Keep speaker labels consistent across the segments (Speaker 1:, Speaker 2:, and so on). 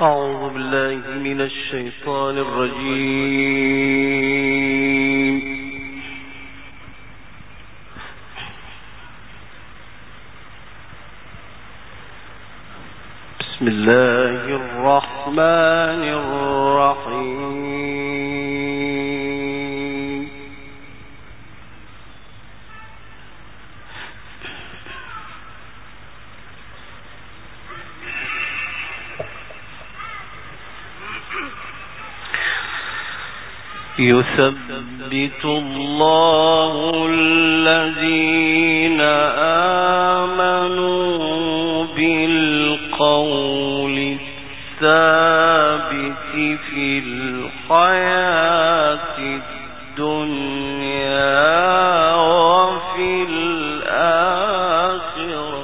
Speaker 1: أعوذ بالله من الشيطان الرجيم. بسم الله الرحمن الرحيم. يثبت الله الذين آمنوا بالقول الثابت في الحياة الدنيا وفي الآخرة.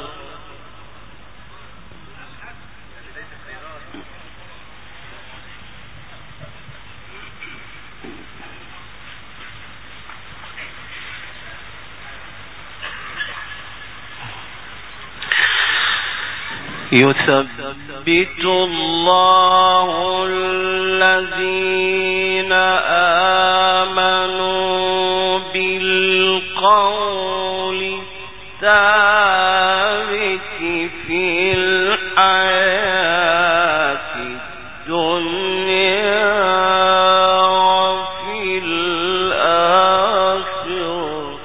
Speaker 1: يثبت الله الذين آمنوا بالقول الثابت في الحياة الدنيا وفي الآخرة.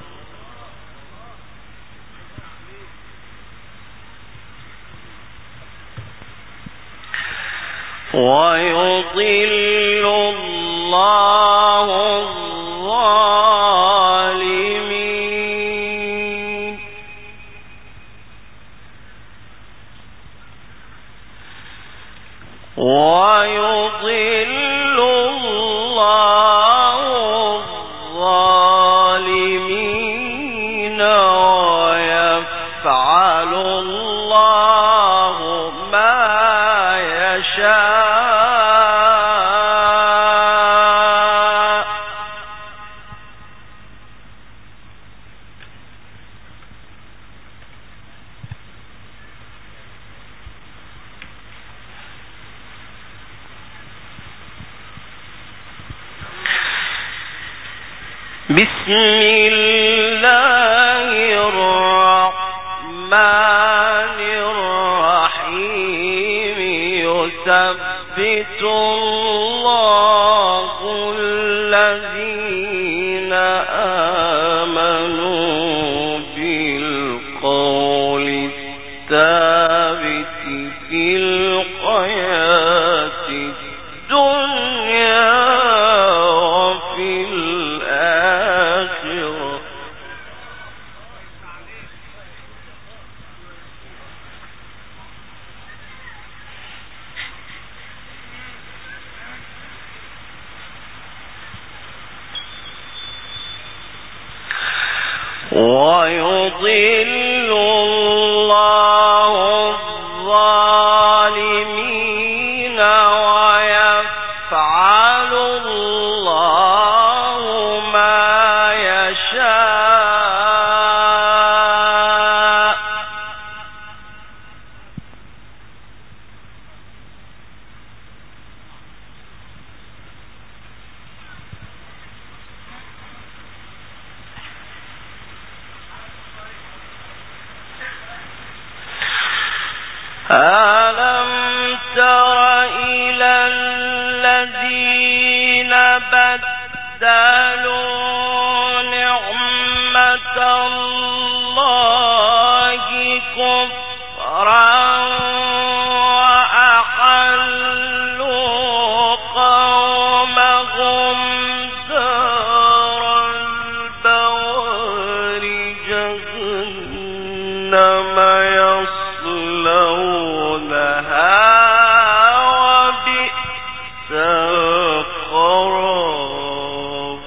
Speaker 1: ويضل الله الظالمين. ويضل الله الظالمين ويفعل الله ما يشاء. بسم الله الرحمن الرحيم. يثبت الله الذين آمنوا بالقول الثابت في الحياة الدنيا وفي الآخرة. ويضل الله الظالمين ويفعل الله ما يشاء. ألم تر إلى الذين بدلوا نعمة الله كفرا وأحلوا قومهم دار البوار جهنم يصلونها وبئس القرار.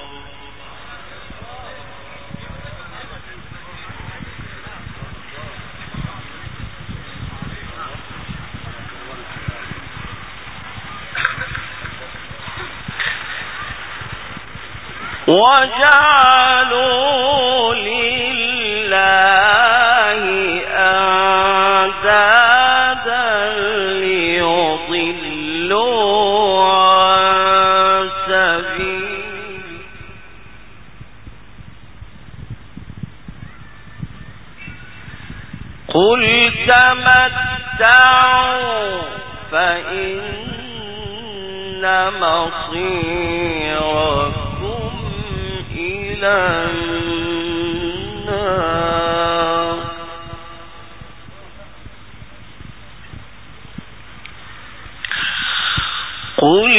Speaker 1: وجعلوا لله أندادا ليضلوا تمتعوا فإن مصيركم إلى النار. قل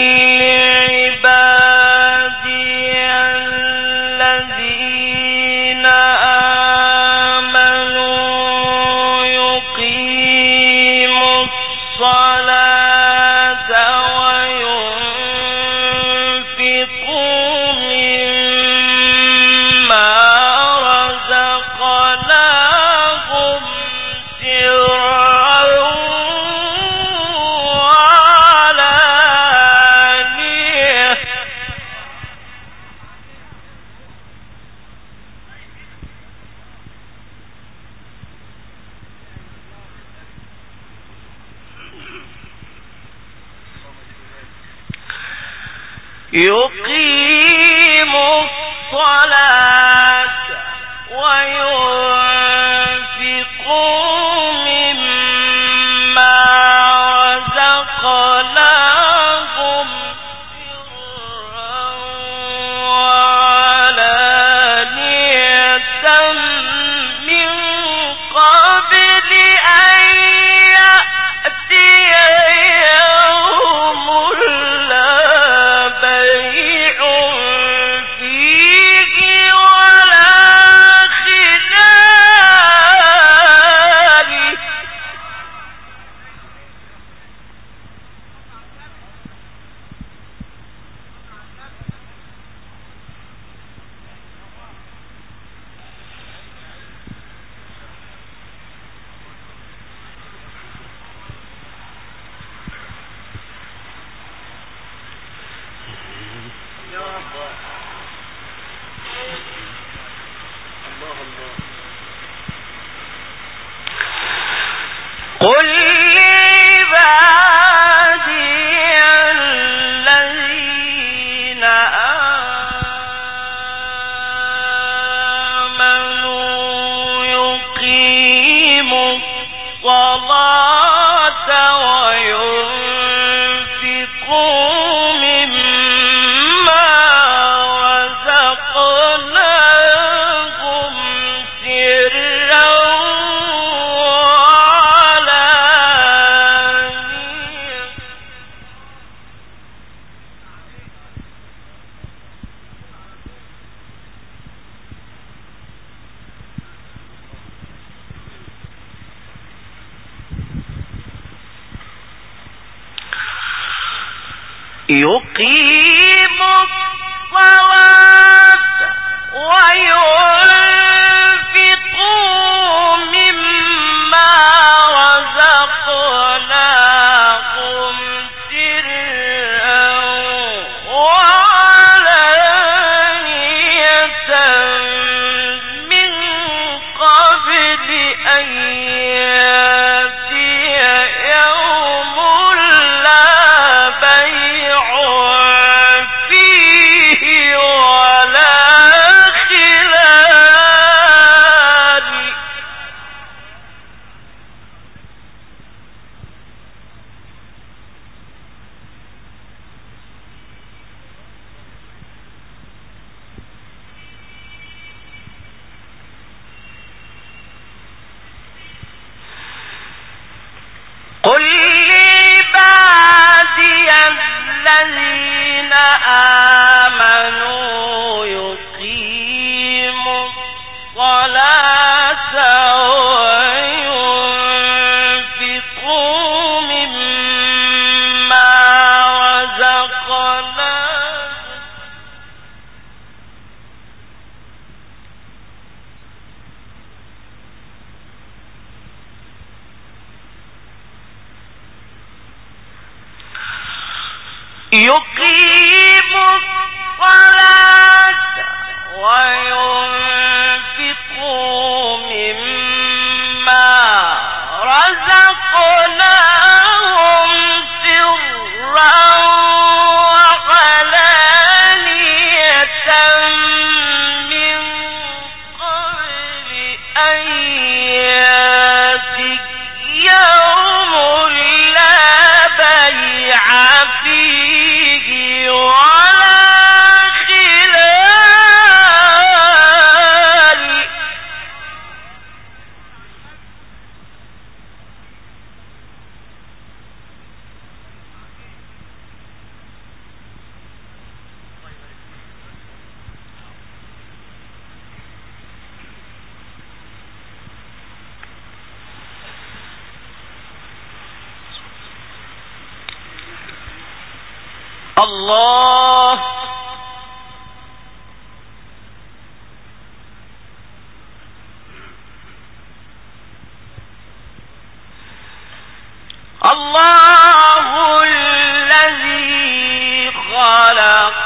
Speaker 1: يقيموا الصلاة وينفقوا مما رزقناهم سرا وعلانية من قبل أن يأتي يوم لا بيع فيه ولا خلال. قل لعبادي الذين آمنوا يقيموا الصلاة وينفقوا مما رزقناهم سرا يقيموا الصلاة وينفقوا مما رزقناهم سرا وعلانية من قبل أن يأتي يوم لا بيع فيه ولا خلال. قل لعبادي الذين آمنوا يقيموا الصلاة وينفقوا مما رزقناهم يقيموا الصلاة وينفقوا مما رزقناهم سرا وعلانية من قبل أن يأتي فيه ولا خلال. الله الله الذي خلق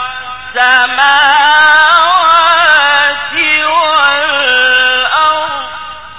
Speaker 1: السماوات والأرض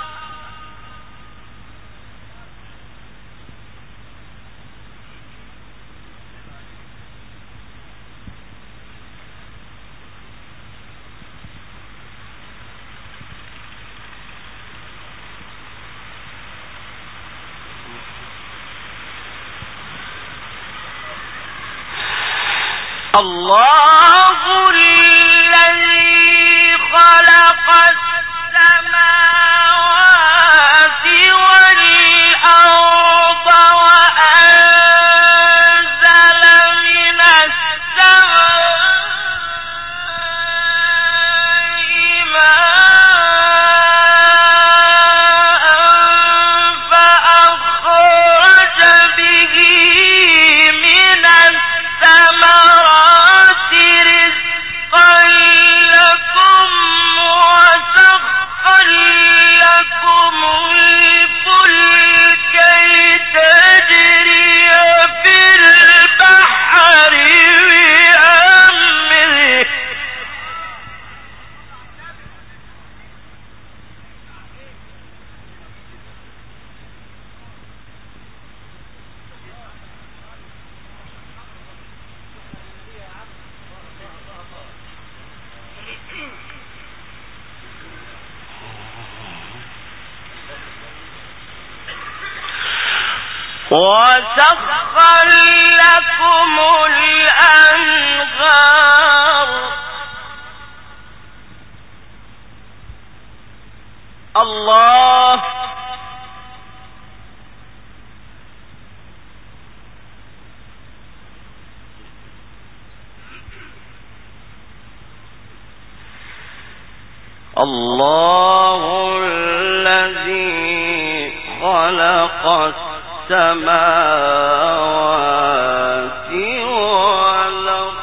Speaker 1: الله الذي خلق السماوات والأرض وأنزل من السماء ماء فأخرج به من الثمرات رزقا لكم وسخر لكم الفلك لتجري في البحر بأمره وسخر لكم الأنهار الله الله الذي خلق السماوات والأرض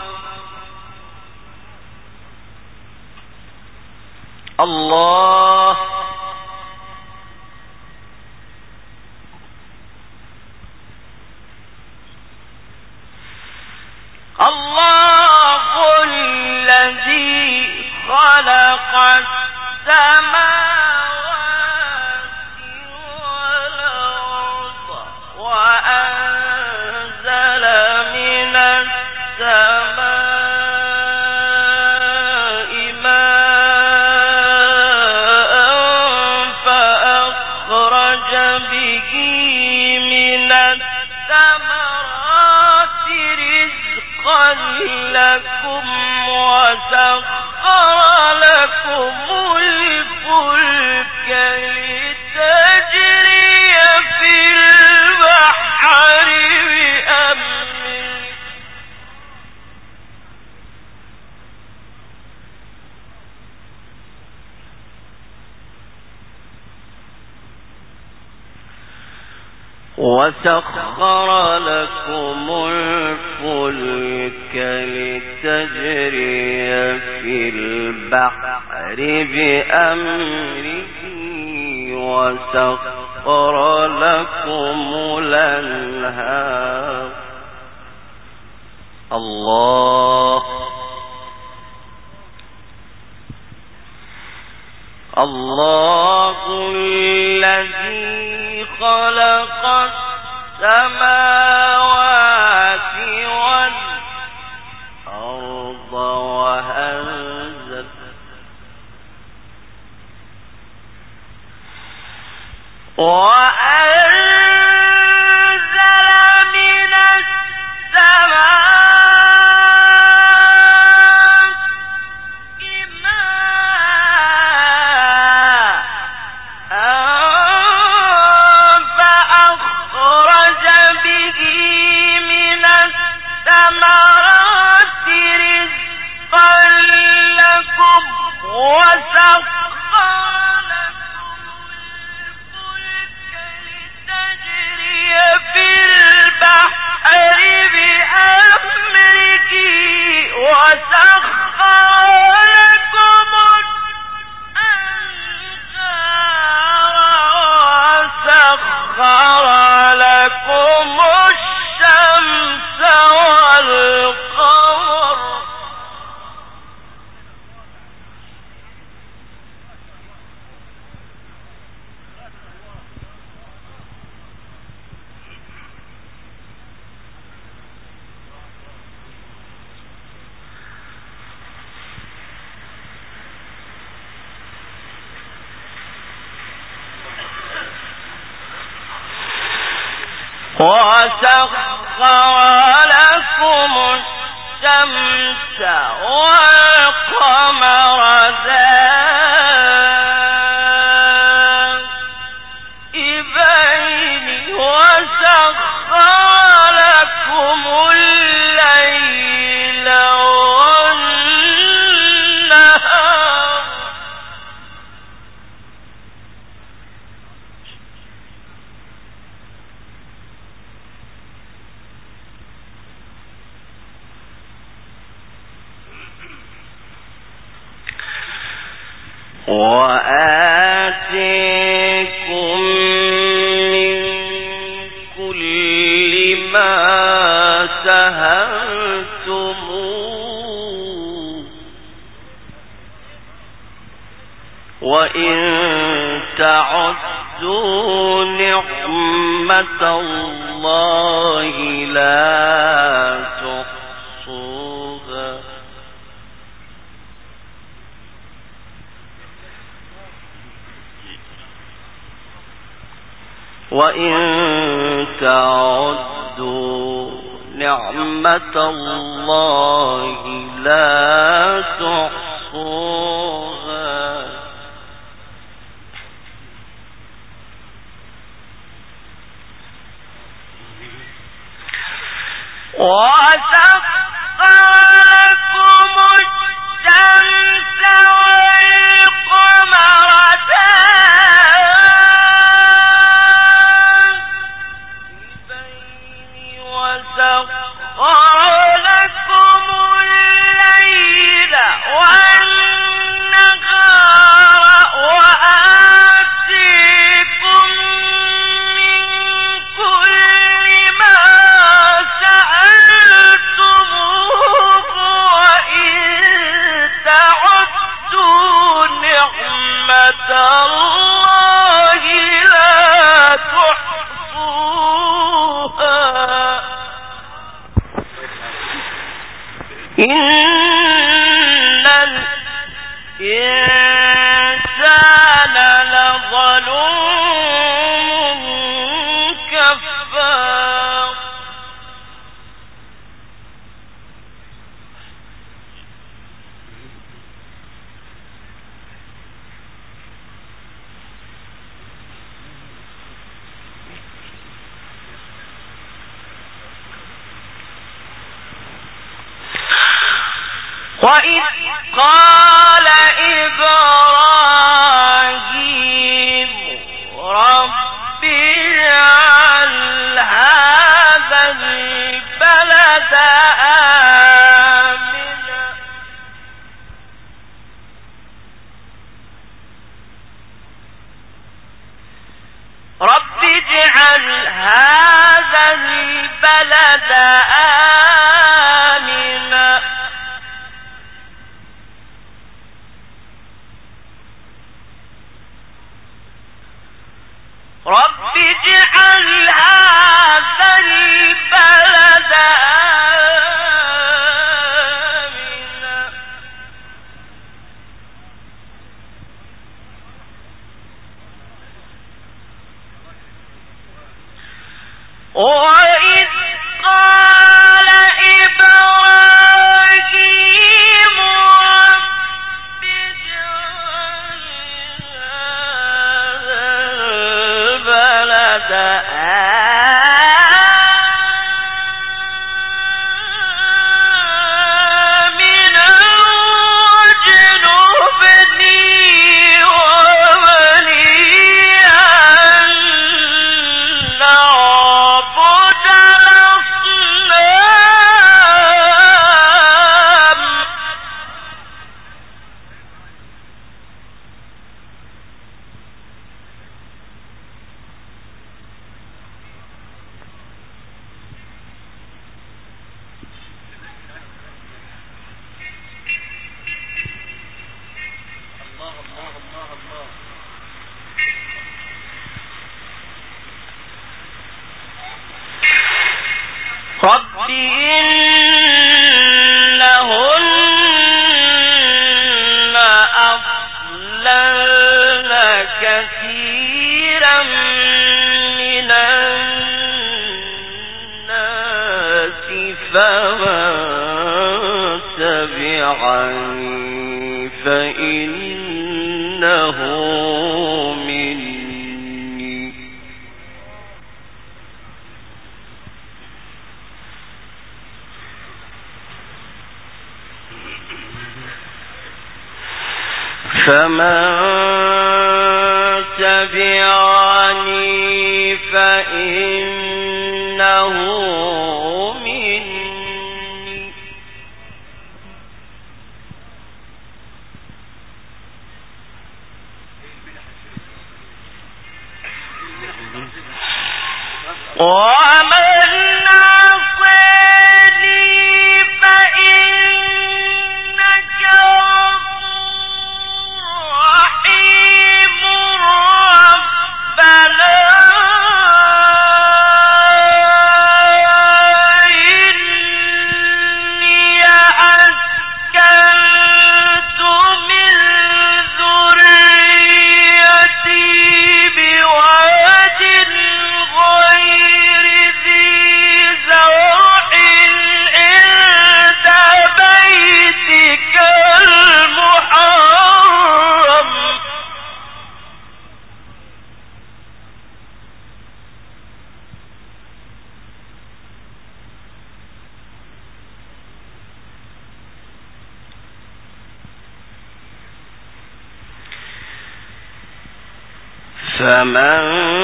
Speaker 1: الله الله الذي خلق السماوات والأرض وأنزل من السماء ماء فأخرج به من الثمرات رزقا لكم وسخر لكم الفلك لتجري في البحر بأمره وسخر لكم الفلك لتجري في البحر بأمره وسخر لكم الأنهار الله الله الذي خلق السماوات والأرض وأنزل من السماء وسخر لكم الشمس والقمر دائبين وسخر لكم الليل والنهار وآتيكم من كل ما سألتموه وإن تعدوا نعمة الله لا تحصوها وإن تعدوا نعمة الله لا تحصوها وسخر لكم الشمس والقمر دائبين وسخر لكم الليل والنهار وآتيكم من كل ما سألتموه وإن تعدوا نعمة الله لا تحصوها إن الإنسان لظلوم كفار وإذ قال إبراهيم رب اجعل هذا البلد آمنا رب اجعل هذا البلد آمنا رب اجعل هذا البلد آمنا وإذ قال إبراهيم رب اجعل هذا البلد آمنا واجنبني وبني أن نعبد الأصنام رب إنهن أضللن كثيرا من الناس فمن تبعني فإنه مني فمن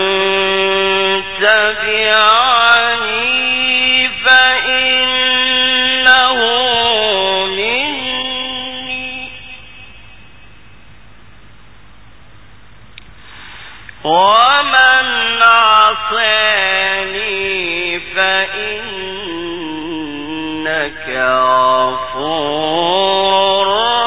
Speaker 1: تبعني فإنه مني ومن عصاني فإنك غفور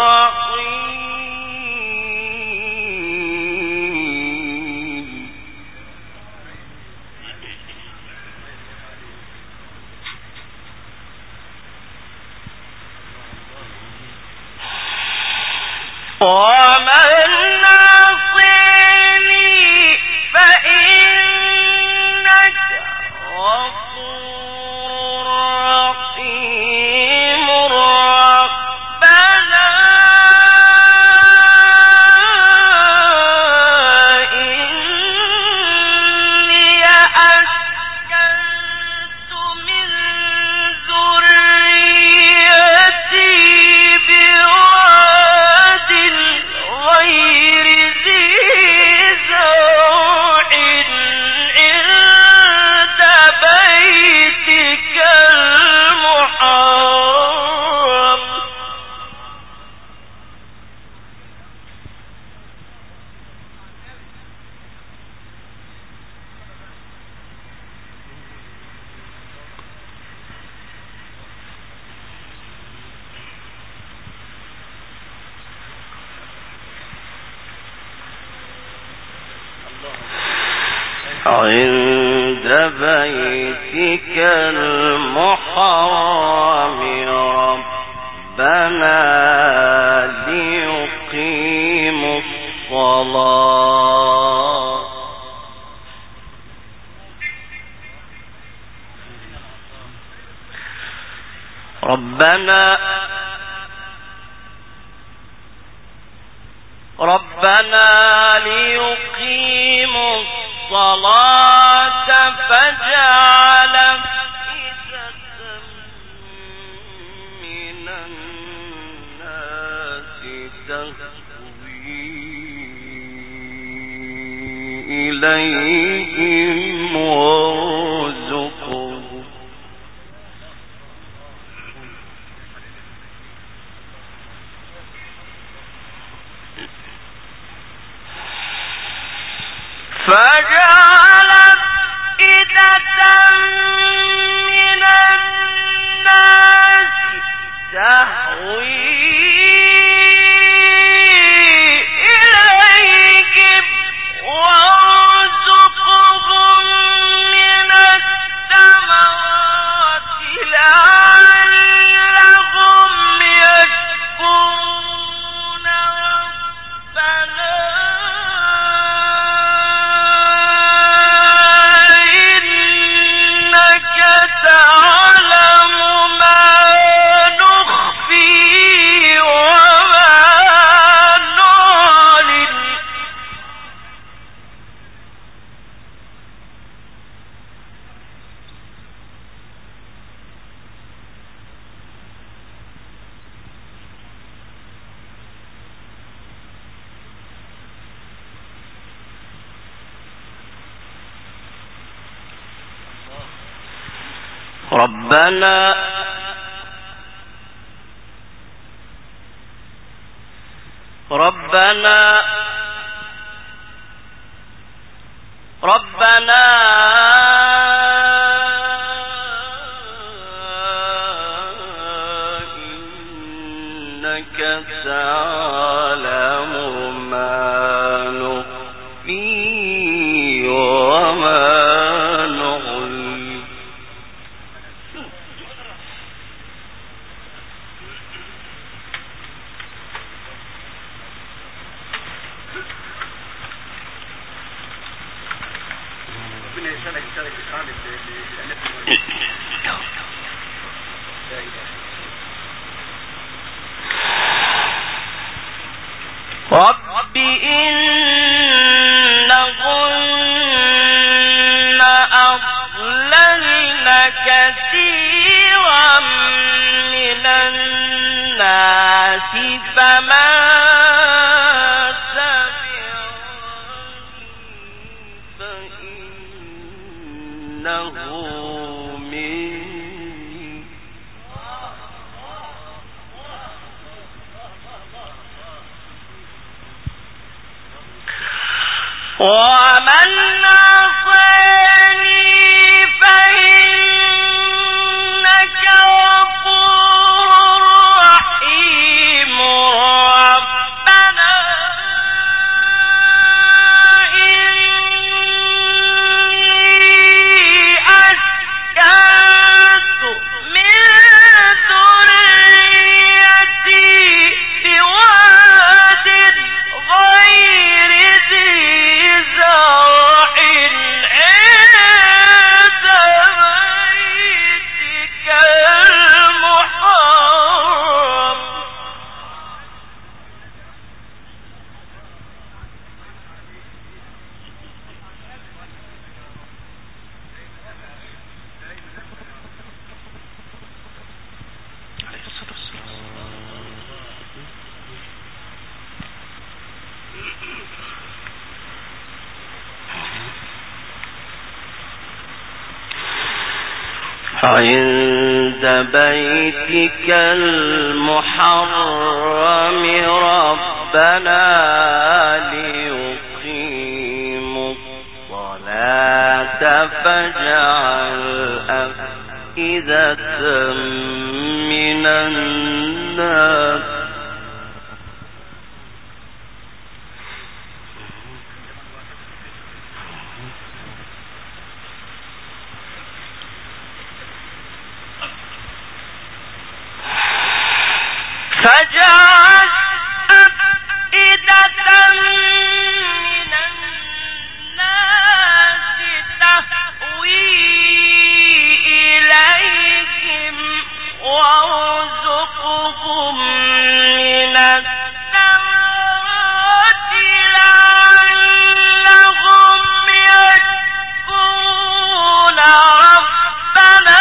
Speaker 1: عند بيتك المحرم ربنا ليقيموا الصلاة ربنا ليقيموا الصلاة فاجعل أفئدة من الناس تهوي إليهم وارزقهم ربنا إنك تعلم ما نخفي وما نعلن رب إنهن أضللن كثيرا من الناس فما ومن عصاني فإنك غفور رحيم ربنا إني أسكنت من ذريتي بواد غير ذي زرع عند بيتك المحرم عند بيتك المحرم ربنا ليقيموا الصلاة فاجعل أفئدة من الناس فجعل أفئدة من الناس تهوي إليهم وارزقهم من الثمرات لعلهم يشكرون ربنا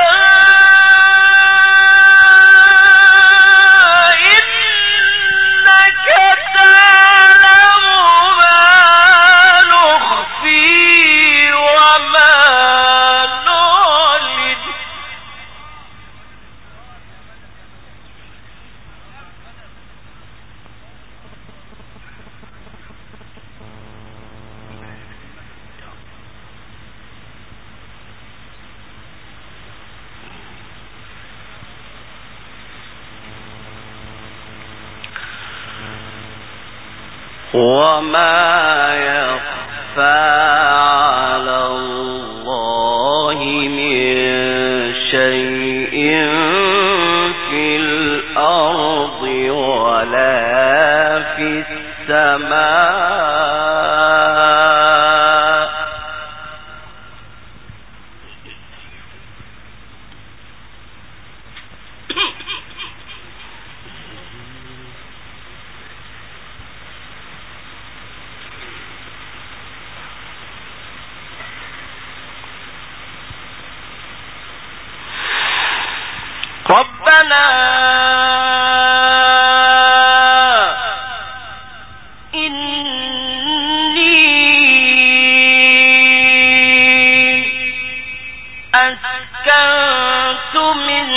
Speaker 1: وما يخفى على الله من شيء في الأرض ولا في السماء ربنا أسكنت من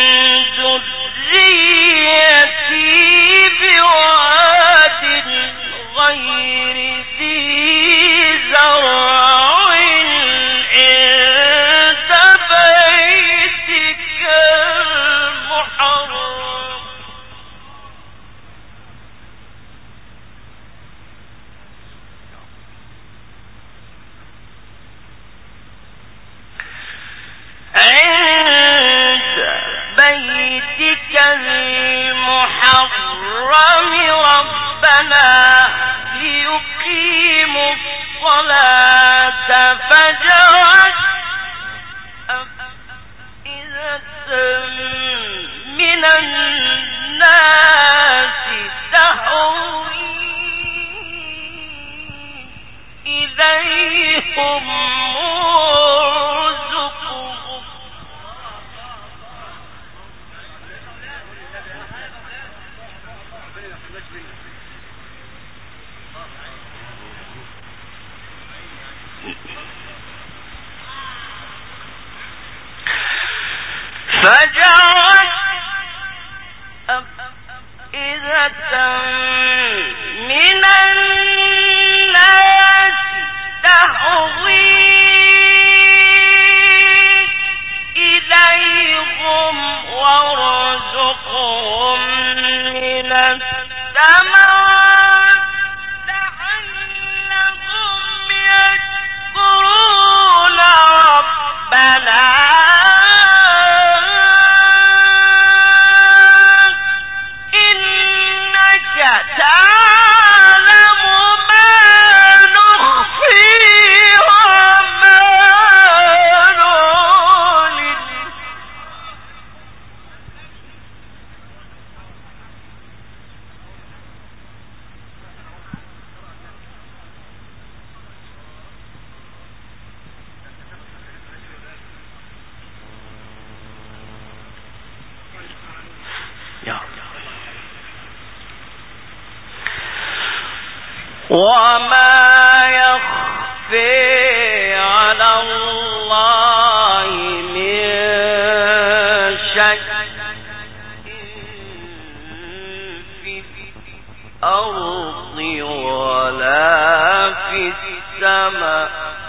Speaker 1: ذريتي بواد غير ذي زرع عند بيتك المحرم ربنا ليقيموا الصلاة فاجعل أفئدة من الناس تهوي إليهم وارزقهم فجعل أفئدة من الناس تهوي إليهم وارزقهم من الثمرات لعلهم يشكرون ربنا وما يخفي على الله من شيء في الأرض ولا في السماء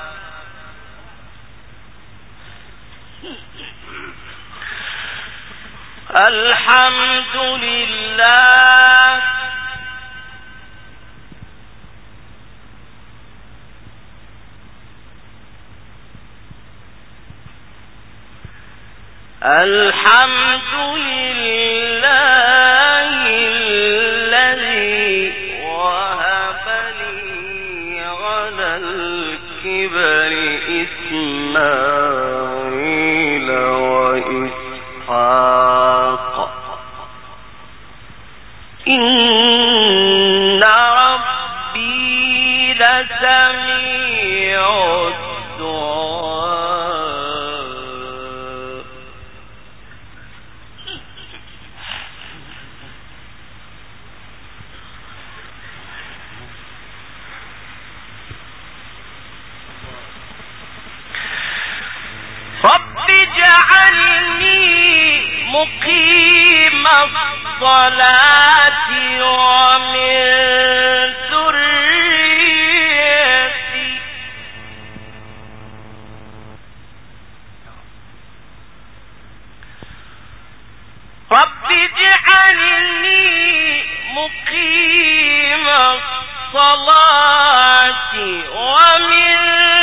Speaker 1: الحمد لله الحمد لله الذي وهب لي على الكبر إسماعيل وإسحاق إن ربي لسميع رب اجعلني مقيم الصلاة ومن ذريتي رب اجعلني مقيم الصلاة ومن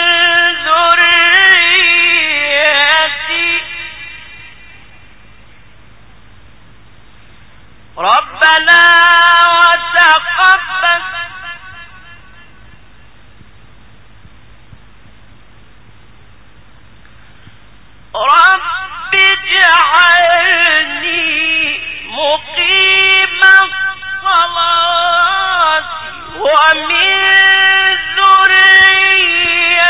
Speaker 1: ربنا وتقبل رب اجعلني مقيم الصلاة ومن ذريتي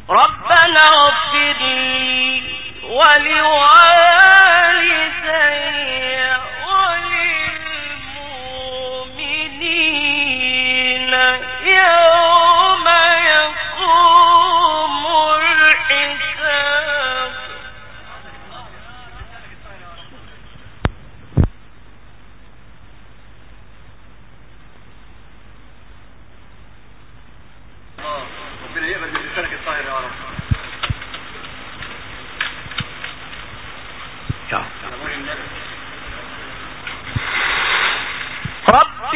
Speaker 1: ربنا اغفر لي ولوالدي وللمؤمنين يوم يقوم الحساب.
Speaker 2: ربنا يقبل من لسانك الطاهر يا رب.
Speaker 1: رب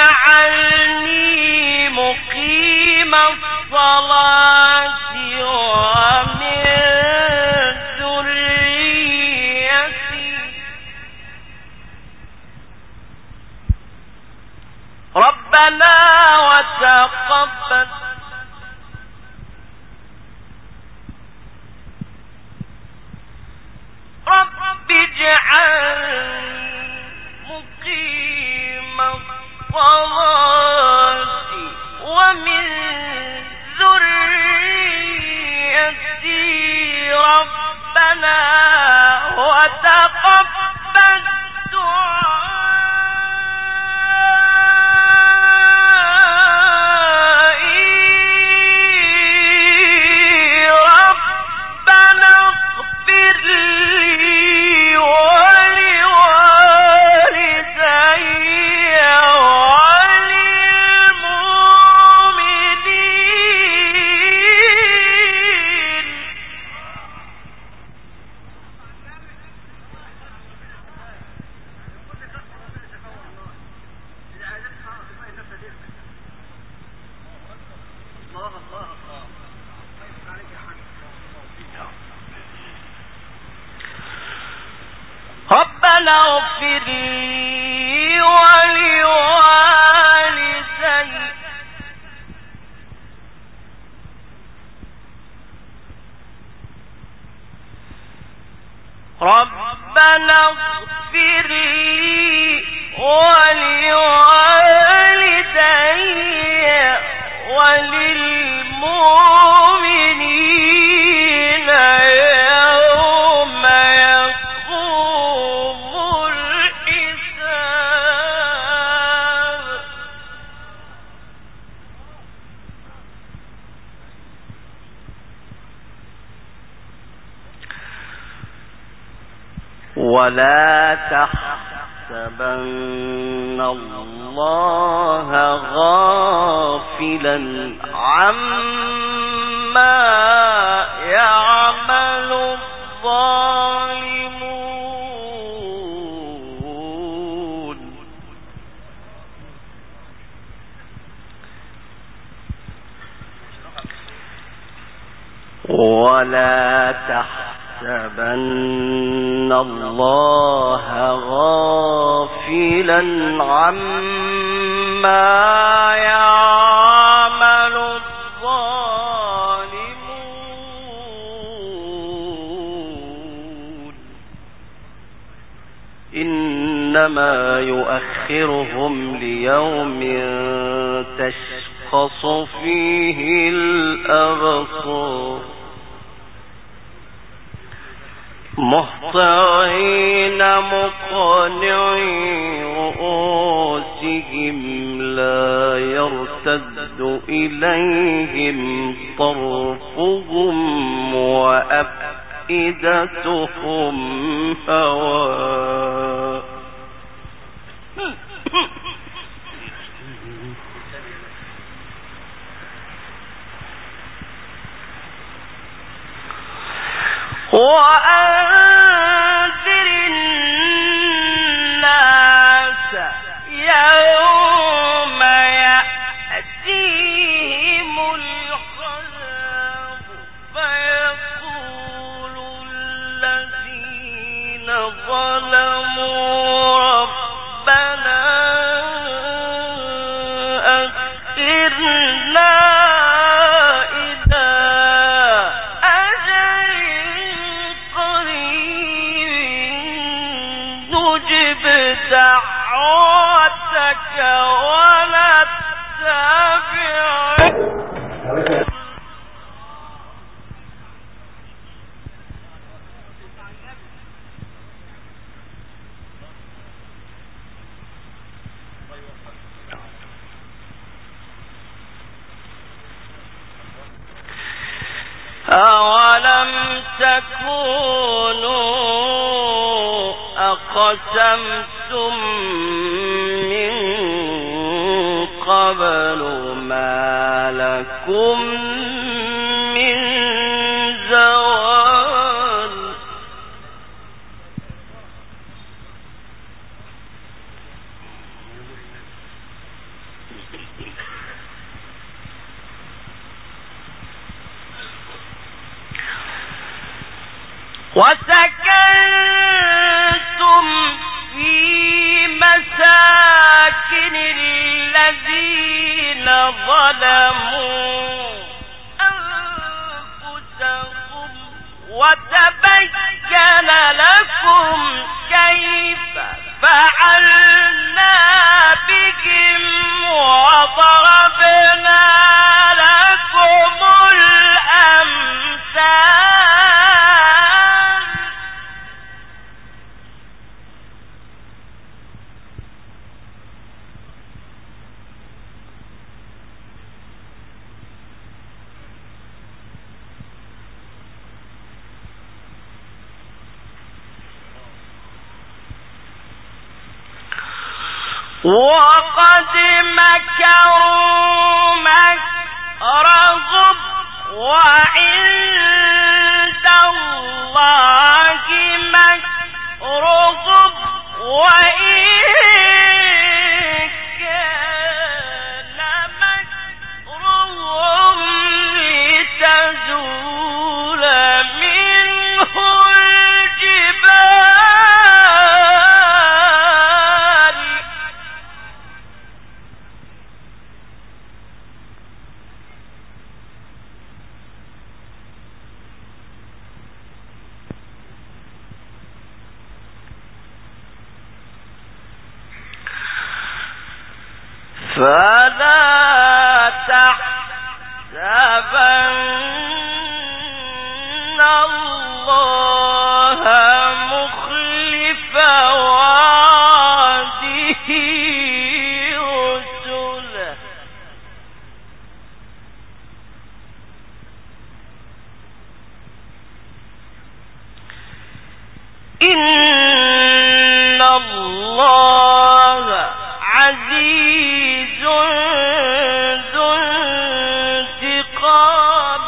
Speaker 1: اجعلني مقيم الصلاة ومن ذريتي ربنا وتقبل رب اجعلني مقيم الصلاة ومن ذريتي ربنا وتقبل ربنا اغفر لي ولوالدي ربنا اغفر لي ولوالدي وللمؤمنين يوم يقوم الحساب. ولا تحسبن الله غافلا عما يعمل الظالمون ولا تحسبن الله غافلا عما يعمل الظالمون إنما يؤخرهم ليوم تشخص فيه الأبصار مهطعين مقنعي رؤوسهم لا يرتد إليهم طرفهم وأفئدتهم هواء وأنذر الناس يوم يأتيهم العذاب فيقول الذين ظلموا ربنا أخرنا إلى أجل قريب أولم تكونوا أقسمتم من قبل ما لكم من زوال وسكنتم في مساكن الذين ظلموا أنفسهم وتبين لكم كيف فعلنا بهم وضربنا لكم الأمثال وقد مكروا مكرهم وعند الله مكرهم وإن كان مكرهم لتزول منه الجبال فلا تحسبن الله مخلف وعده رسله إن الله عزيز ذو انتقام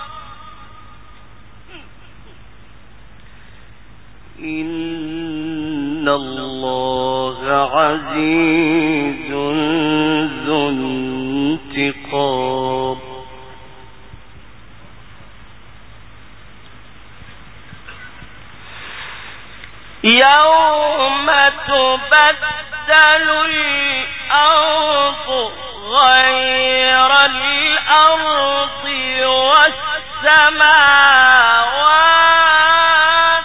Speaker 1: إن الله عزيز ذو انتقام يوم تبدل الأرض غير الأرض والسماوات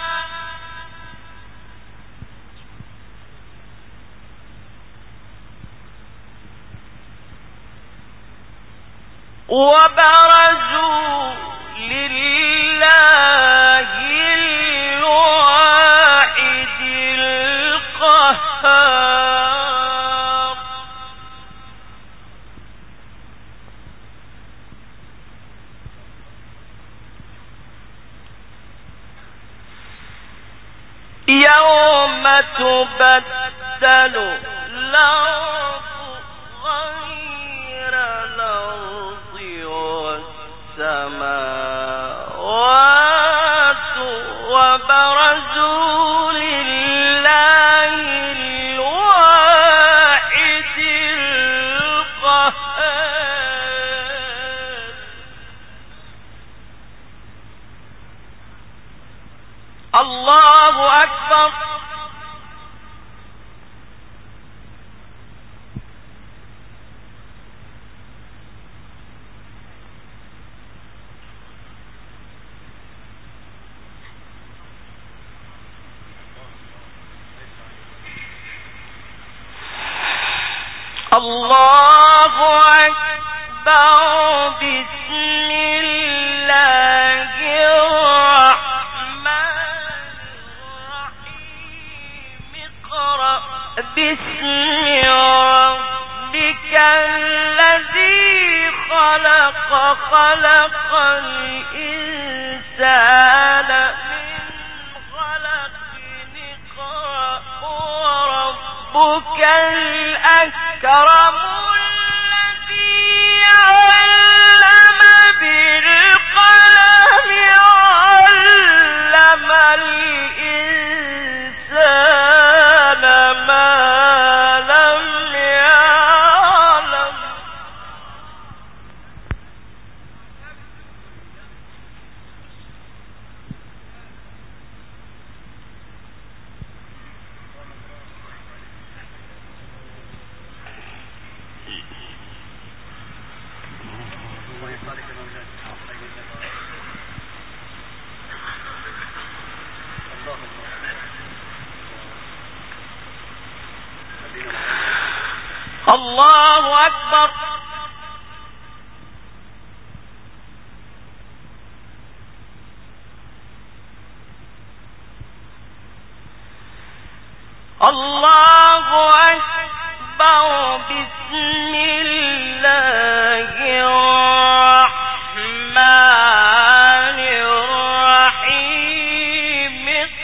Speaker 1: وبرزوا لله الواحد القهار يوم تبدل الأرض غير الأرض والسماوات وبرزوا لله الواحد القهار الله أكبر الله أكبر بسم الله الرحمن الرحيم اقرأ باسم ربك الذي خلق خلق الإنسان الله أكبر. الله أكبر. بسم الله الرحمن الرحيم.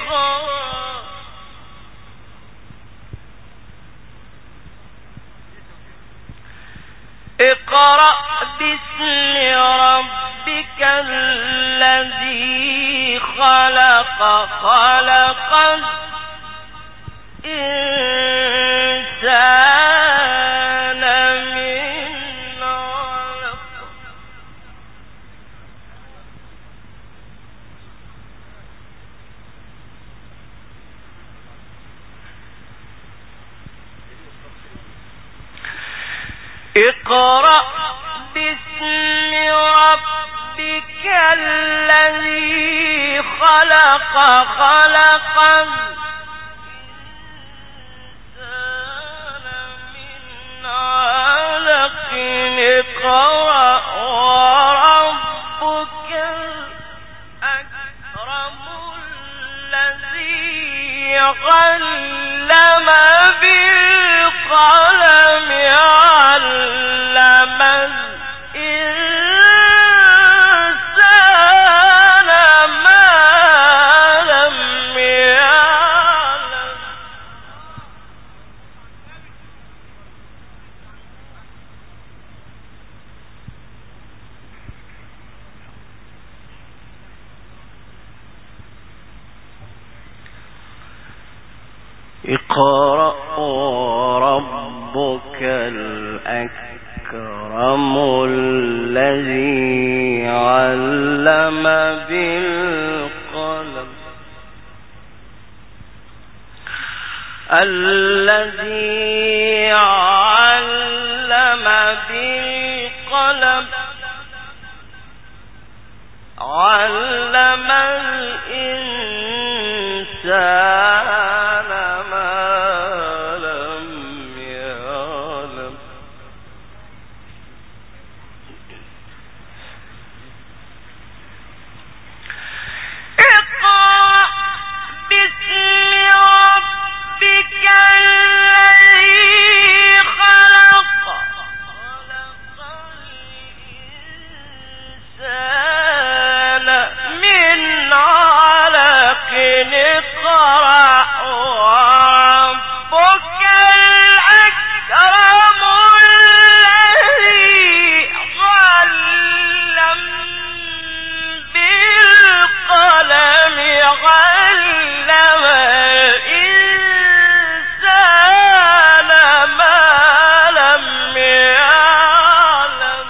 Speaker 1: اقرأ باسم ربك الذي خلق. خلق الإنسان من علق. اقرأ باسم ربك الذي خلق. خلق الإنسان من علق. اقرأ وربك الأكرم الذي علم بالقلم. علم الإنسان ما لم يعلم. اقرأ وربك الأكرم الذي علم بالقلم. الذي علم بالقلم. علم الإنسان ما لم يعلم. اقرأ باسم ربك الذي خلق. خلق الإنسان من علق. اقرأ وربك الأكرم الذي علم بالقلم. علم الإنسان ما لم يعلم.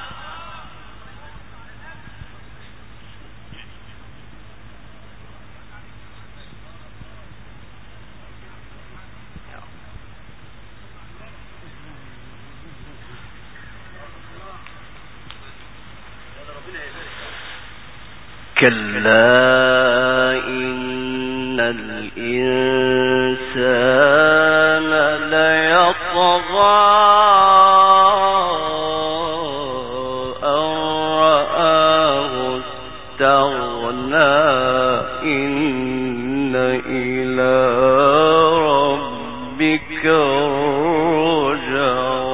Speaker 1: كلا إن الإنسان ليطغى أن رآه استغنى. إن إلى ربك الرجعى.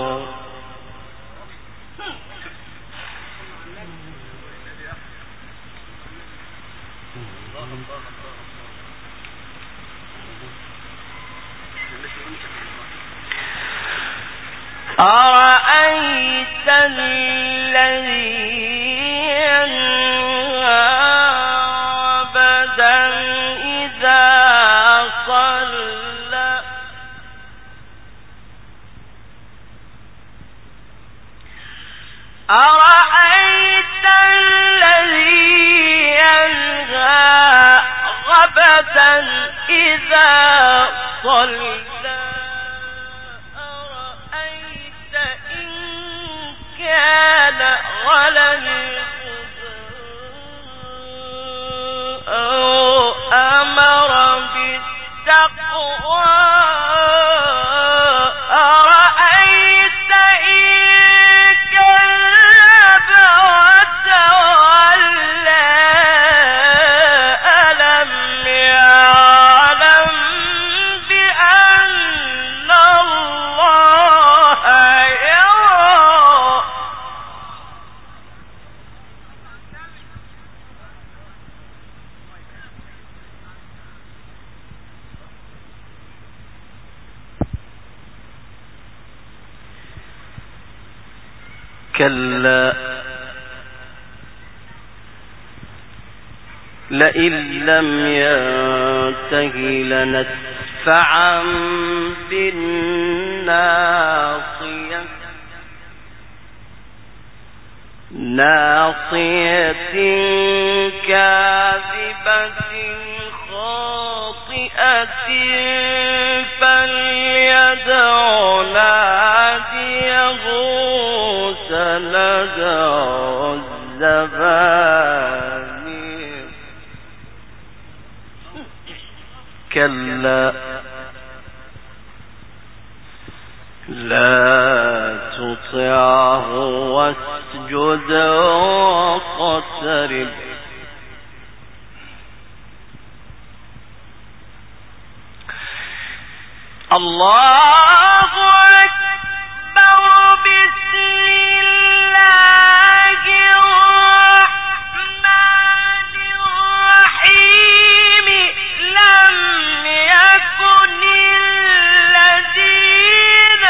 Speaker 1: أرأيت الذي ينهى عبدا إذا صلى أرأيت الذي ينهى عبدا إذا صلى كان على الهدى أو أمر بالتقوى أرأيت إن كذب وتولى ألم يعلم بأن الله كلا لئن لم ينته لنسفعا بالناصية ناصية كاذبة خاطئة فليدع ناديه سندع الزبانية كلا لا تطعه واسجد واقترب الله أكبر بسم الله الرحمن الرحيم لم يكن الذين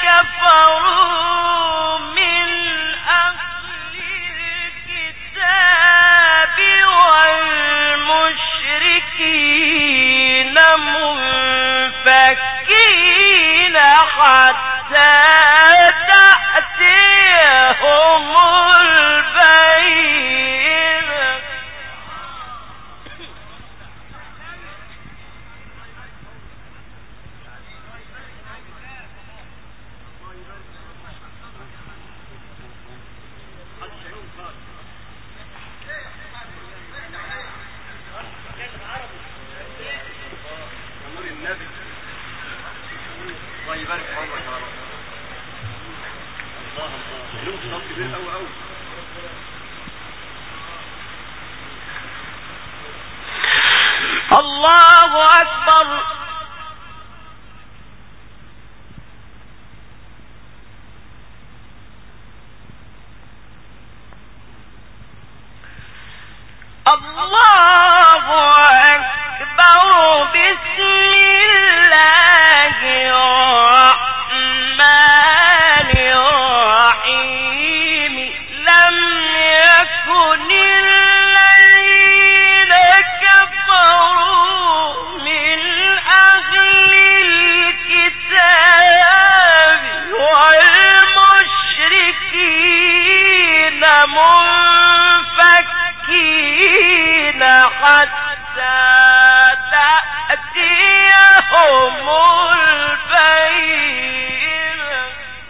Speaker 1: كفروا من أهل الكتاب والمشركين منفكين حتى تأتيهم البينة الله أكبر الله أكبر بسم الله الرحمن الرحيم لم يكن الذين كفروا من أهل الكتاب والمشركين منفكين حتى تأتيهم البينة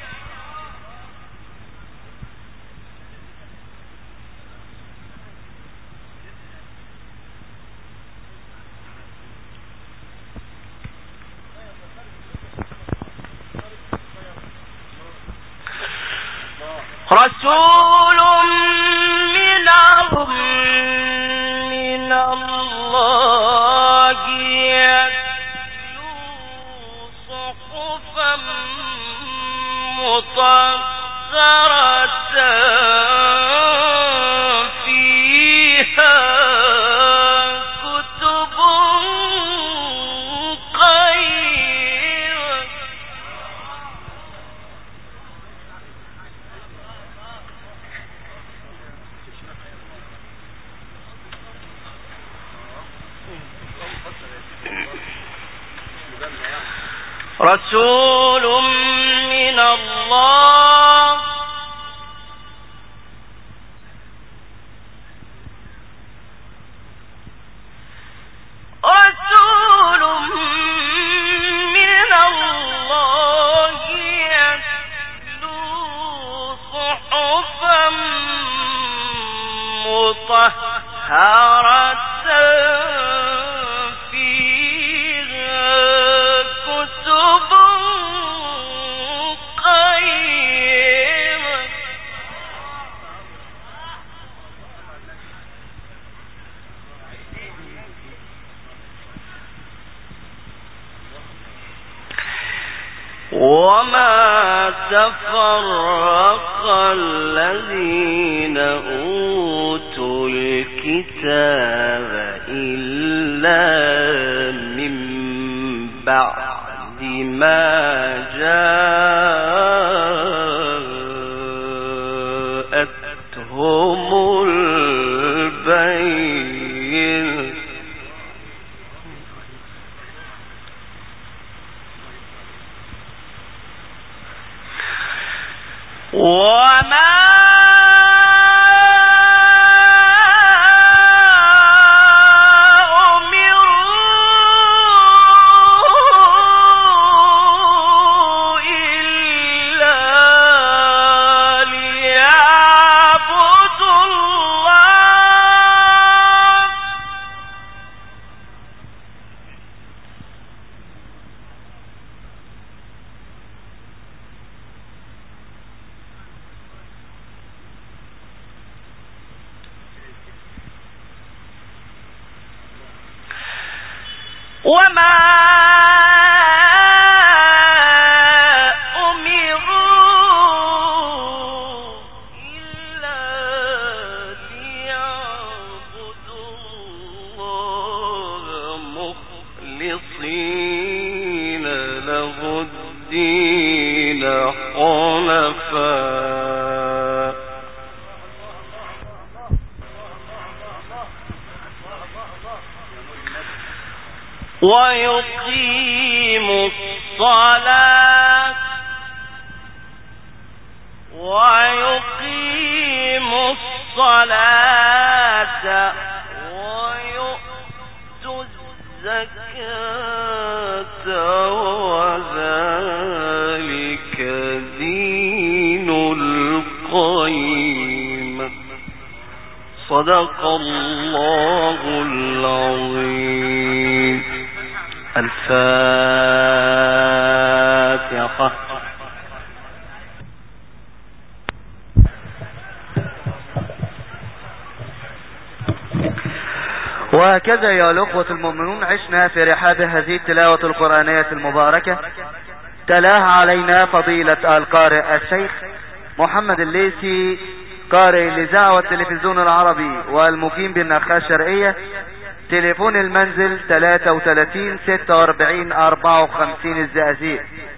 Speaker 1: رسول منهم من الله يتلو صحفا مطهرة فيها كتب رسول من الله يتلو صحفا مطهرة وما تفرق الذين أوتوا الكتاب إلا من بعد ما جاءتهم البينة وما مخلصين له الدين حنفاء ويقيم الصلاة ويؤتوا الزكاة وذلك دين القيم. صدق الله العظيم. الفاتحة.
Speaker 3: وهكذا يا الأخوة المؤمنون عشنا في رحاب هذه التلاوة القرآنية المباركة، تلاها علينا فضيلة القارئ الشيخ محمد الليثي، قارئ الإذاعة والتلفزيون العربي والمقيم بالنخاة الشرقية. تليفون المنزل 33 46 54 الزقازيق.